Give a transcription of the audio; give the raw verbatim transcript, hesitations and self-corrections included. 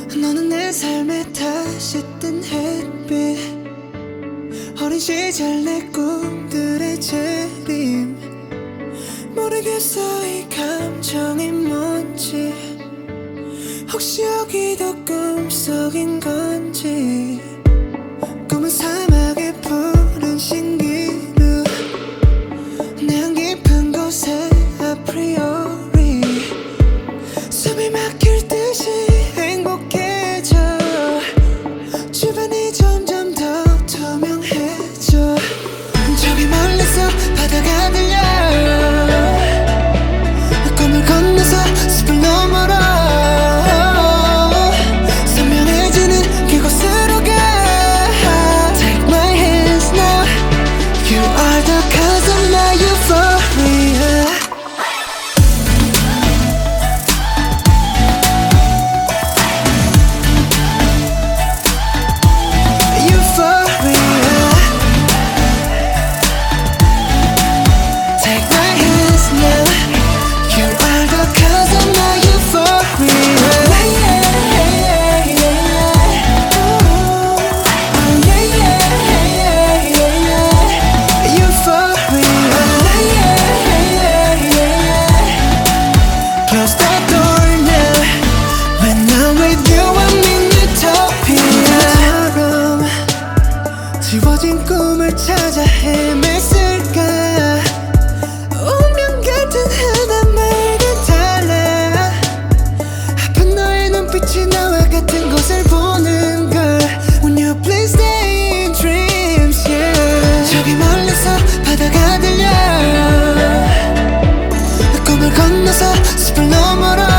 너는 내 삶에 다시 뜬 햇빛, 어린 시절 내 꿈들의 재림. 모르겠어 이 감정이 뭔지, 혹시 여기도 꿈속인 건지. 꿈은 사막의 푸른 신기루, 내안 깊은 곳에 아프리오리 숨이 막힐 듯이 행복해져. 주변이 점점 더 투명해져. 저기 멀리서 바다가 들려, 꿈을 건너서 숲을 넘어라. 선명해지는 그곳으로 가. Take my hands now, you are the cause of my euphoria. 지워진 꿈을 찾아 헤맸을까. 운명 같은 하나말과 달라. 아픈 너의 눈빛이 나와 같은 곳을 보는 걸. When you please stay in dreams, yeah. 저기 멀리서 바다가 들려, 꿈을 건너서 숲을 넘어라.